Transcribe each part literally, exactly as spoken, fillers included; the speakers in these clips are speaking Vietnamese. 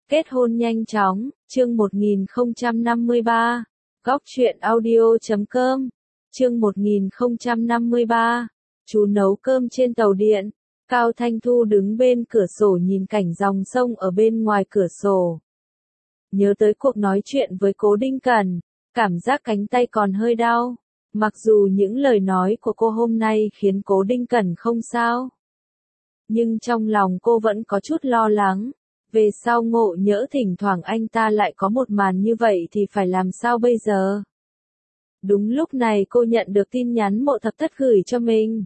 Kết hôn nhanh chóng, chương một nghìn không trăm năm mươi ba. Góc truyện audio chấm com. Chương một nghìn không trăm năm mươi ba. Chú nấu cơm trên tàu điện. Cao Thanh Thu đứng bên cửa sổ nhìn cảnh dòng sông ở bên ngoài cửa sổ. Nhớ tới cuộc nói chuyện với Cố Đinh Cẩn, cảm giác cánh tay còn hơi đau. Mặc dù những lời nói của cô hôm nay khiến Cố Đinh Cẩn không sao, nhưng trong lòng cô vẫn có chút lo lắng. Về sau ngộ nhỡ thỉnh thoảng anh ta lại có một màn như vậy thì phải làm sao bây giờ? Đúng lúc này cô nhận được tin nhắn Mộ Thập Thất gửi cho mình.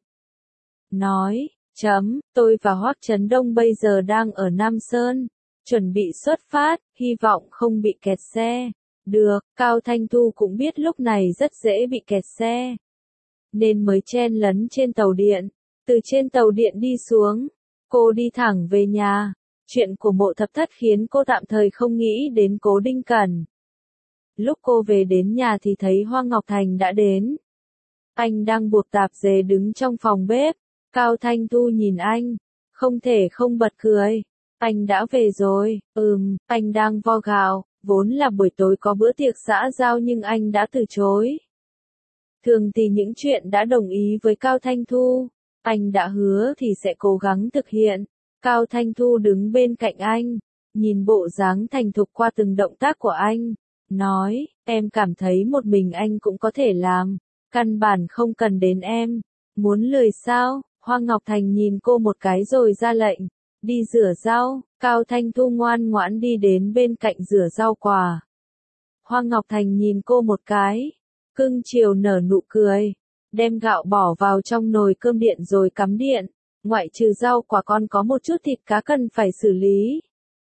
Nói, chấm, tôi và Hoắc Chấn Đông bây giờ đang ở Nam Sơn, chuẩn bị xuất phát, hy vọng không bị kẹt xe. Được, Cao Thanh Thu cũng biết lúc này rất dễ bị kẹt xe, nên mới chen lấn trên tàu điện. Từ trên tàu điện đi xuống, cô đi thẳng về nhà. Chuyện của Mộ Thập Thất khiến cô tạm thời không nghĩ đến Cố Đinh Cẩn. Lúc cô về đến nhà thì thấy Hoa Ngọc Thành đã đến. Anh đang buộc tạp dề đứng trong phòng bếp. Cao Thanh Thu nhìn anh, không thể không bật cười. Anh đã về rồi, ừm, anh đang vo gạo, vốn là buổi tối có bữa tiệc xã giao nhưng anh đã từ chối. Thường thì những chuyện đã đồng ý với Cao Thanh Thu, anh đã hứa thì sẽ cố gắng thực hiện. Cao Thanh Thu đứng bên cạnh anh, nhìn bộ dáng thành thục qua từng động tác của anh, nói, em cảm thấy một mình anh cũng có thể làm, căn bản không cần đến em. Muốn lười sao? Hoa Ngọc Thành nhìn cô một cái rồi ra lệnh, đi rửa rau. Cao Thanh Thu ngoan ngoãn đi đến bên cạnh rửa rau quả. Hoa Ngọc Thành nhìn cô một cái, cưng chiều nở nụ cười, đem gạo bỏ vào trong nồi cơm điện rồi cắm điện. Ngoại trừ rau quả còn có một chút thịt cá cần phải xử lý.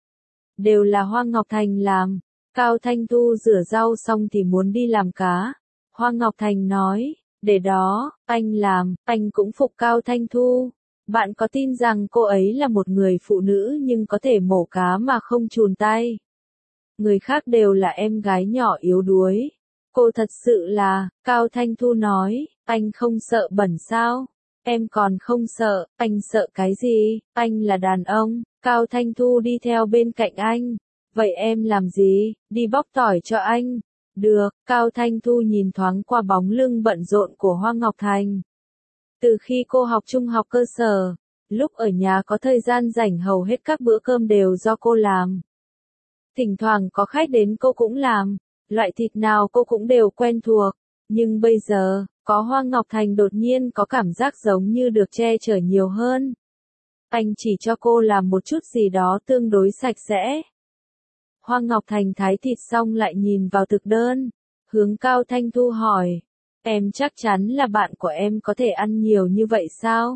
Đều là Hoa Ngọc Thành làm. Cao Thanh Thu rửa rau xong thì muốn đi làm cá. Hoa Ngọc Thành nói, để đó, anh làm, anh cũng phục Cao Thanh Thu. Bạn có tin rằng cô ấy là một người phụ nữ nhưng có thể mổ cá mà không chùn tay? Người khác đều là em gái nhỏ yếu đuối. Cô thật sự là, Cao Thanh Thu nói, anh không sợ bẩn sao? Em còn không sợ, anh sợ cái gì? Anh là đàn ông. Cao Thanh Thu đi theo bên cạnh anh. Vậy em làm gì? Đi bóc tỏi cho anh. Được, Cao Thanh Thu nhìn thoáng qua bóng lưng bận rộn của Hoa Ngọc Thành. Từ khi cô học trung học cơ sở, lúc ở nhà có thời gian rảnh hầu hết các bữa cơm đều do cô làm. Thỉnh thoảng có khách đến cô cũng làm, loại thịt nào cô cũng đều quen thuộc. Nhưng bây giờ, có Hoa Ngọc Thành đột nhiên có cảm giác giống như được che chở nhiều hơn. Anh chỉ cho cô làm một chút gì đó tương đối sạch sẽ. Hoa Ngọc Thành thái thịt xong lại nhìn vào thực đơn, hướng Cao Thanh Thu hỏi, em chắc chắn là bạn của em có thể ăn nhiều như vậy sao?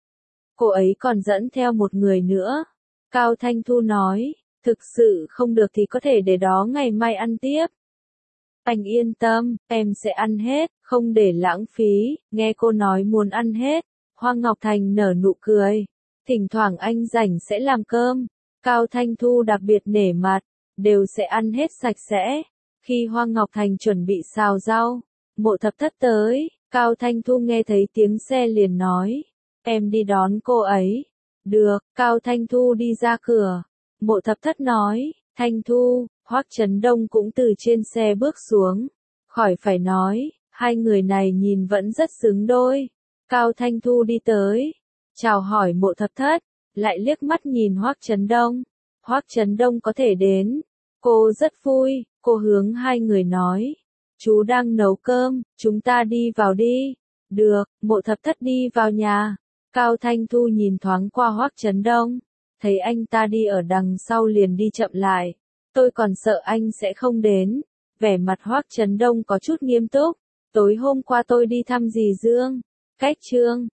Cô ấy còn dẫn theo một người nữa. Cao Thanh Thu nói, thực sự không được thì có thể để đó ngày mai ăn tiếp. Anh yên tâm, em sẽ ăn hết, không để lãng phí. Nghe cô nói muốn ăn hết, Hoa Ngọc Thành nở nụ cười. Thỉnh thoảng anh rảnh sẽ làm cơm. Cao Thanh Thu đặc biệt nể mặt, đều sẽ ăn hết sạch sẽ. Khi Hoa Ngọc Thành chuẩn bị xào rau, Mộ Thập Thất tới. Cao Thanh Thu nghe thấy tiếng xe liền nói, em đi đón cô ấy. Được, Cao Thanh Thu đi ra cửa. Mộ Thập Thất nói, Thanh Thu, Hoắc Chấn Đông cũng từ trên xe bước xuống. Khỏi phải nói, hai người này nhìn vẫn rất xứng đôi. Cao Thanh Thu đi tới, chào hỏi Mộ Thập Thất, lại liếc mắt nhìn Hoắc Chấn Đông. Hoắc Chấn Đông có thể đến, cô rất vui. Cô hướng hai người nói, chú đang nấu cơm, chúng ta đi vào đi. Được, Mộ Thập Thất đi vào nhà. Cao Thanh Thu nhìn thoáng qua Hoắc Chấn Đông, thấy anh ta đi ở đằng sau liền đi chậm lại. Tôi còn sợ anh sẽ không đến. Vẻ mặt Hoắc Chấn Đông có chút nghiêm túc. Tối hôm qua tôi đi thăm dì Dương, cách Trương,